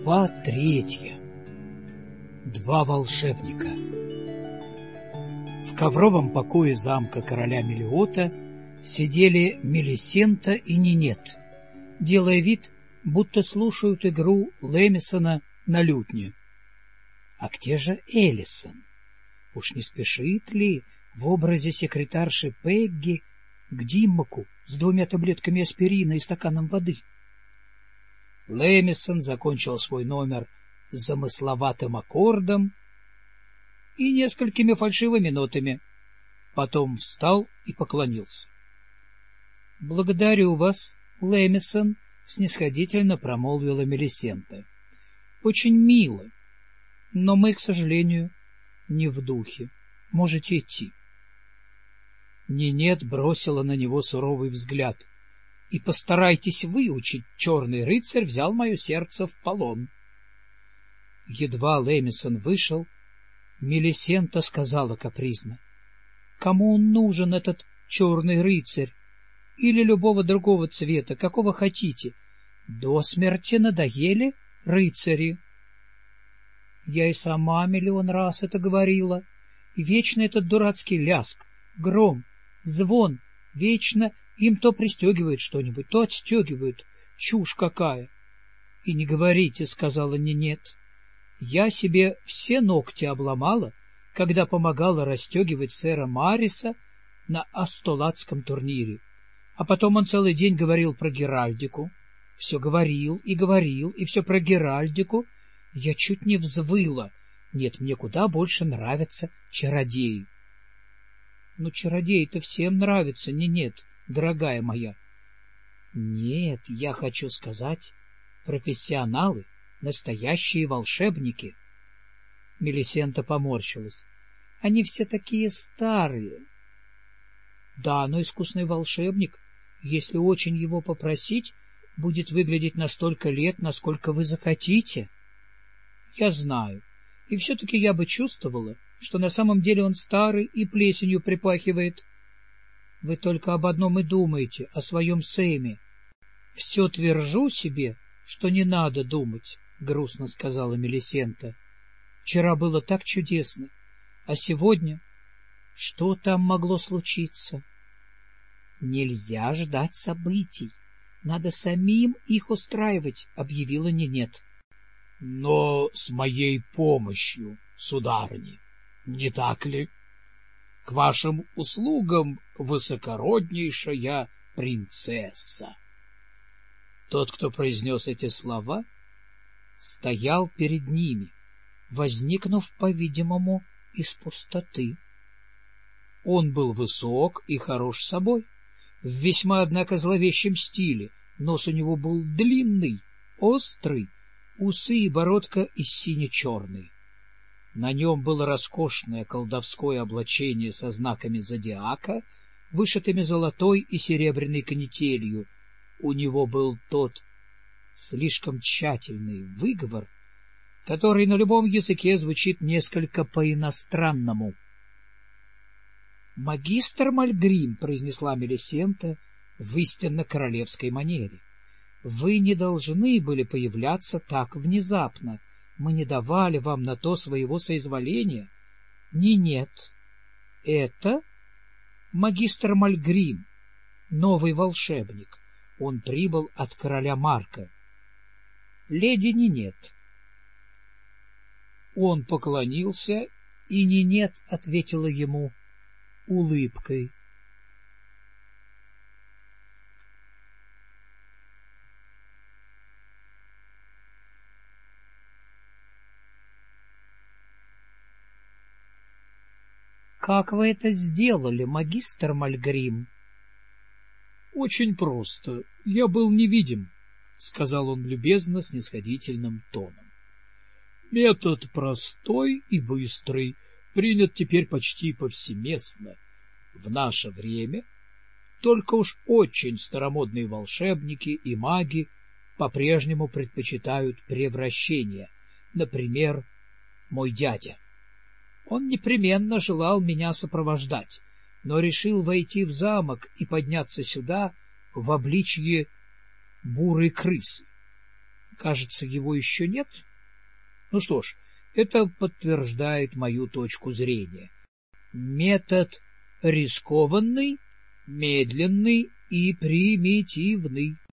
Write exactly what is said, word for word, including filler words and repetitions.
Глава третья. Два волшебника. В ковровом покое замка короля Мелиота сидели Мелисента и Нинет, делая вид, будто слушают игру Лэмисона на лютне. А где же Элисон? Уж не спешит ли в образе секретарши Пегги к Диммаку с двумя таблетками аспирина и стаканом воды? Лэмисон закончил свой номер замысловатым аккордом и несколькими фальшивыми нотами. Потом встал и поклонился. — Благодарю вас, Лэмисон, — снисходительно промолвила Мелисента. — Очень мило, но мы, к сожалению, не в духе. Можете идти. Нинет бросила на него суровый взгляд. — И постарайтесь выучить, черный рыцарь взял мое сердце в полон. Едва Лэмисон вышел, Мелисента сказала капризно: — Кому он нужен, этот черный рыцарь? Или любого другого цвета, какого хотите? До смерти надоели рыцари. Я и сама миллион раз это говорила. И вечно этот дурацкий ляск, гром, звон, вечно им то пристегивают что-нибудь, то отстегивают. Чушь какая! — И не говорите, — сказала Нинет. — Я себе все ногти обломала, когда помогала расстегивать сэра Мариса на астолатском турнире. А потом он целый день говорил про Геральдику. Все говорил и говорил, и все про Геральдику. Я чуть не взвыла. Нет, мне куда больше нравятся чародеи. — Ну, чародеи-то всем нравятся, Нинет, дорогая моя. Нет, я хочу сказать, профессионалы, настоящие волшебники. Мелисента поморщилась. Они все такие старые. Да, но искусный волшебник, если очень его попросить, будет выглядеть на столько лет, насколько вы захотите. Я знаю, и все-таки я бы чувствовала, что на самом деле он старый и плесенью припахивает. Вы только об одном и думаете, о своем Сэме. — Все твержу себе, что не надо думать, — грустно сказала Мелисента. — Вчера было так чудесно, а сегодня... Что там могло случиться? — Нельзя ждать событий. Надо самим их устраивать, — объявила Нинет. — Но с моей помощью, сударыня, не так ли? К вашим услугам, высокороднейшая принцесса. Тот, кто произнес эти слова, стоял перед ними, возникнув, по-видимому, из пустоты. Он был высок и хорош собой, в весьма, однако, зловещем стиле. Нос у него был длинный, острый, усы и бородка из сине-черной. На нем было роскошное колдовское облачение со знаками зодиака, вышитыми золотой и серебряной канителью. У него был тот слишком тщательный выговор, который на любом языке звучит несколько по-иностранному. — Магистр Мальгрим, — произнесла Мелисента в истинно королевской манере, — вы не должны были появляться так внезапно. Мы не давали вам на то своего соизволения. Не нет. Это магистр Мальгрим, новый волшебник. Он прибыл от короля Марка. Леди Нинет. Он поклонился, и Нинет ответила ему улыбкой. — Как вы это сделали, магистр Мальгрим? — Очень просто. Я был невидим, — сказал он любезно снисходительным тоном. — Метод простой и быстрый, принят теперь почти повсеместно. В наше время только уж очень старомодные волшебники и маги по-прежнему предпочитают превращения. Например, мой дядя. Он непременно желал меня сопровождать, но решил войти в замок и подняться сюда в обличье бурой крысы. Кажется, его еще нет? Ну что ж, это подтверждает мою точку зрения. Метод рискованный, медленный и примитивный.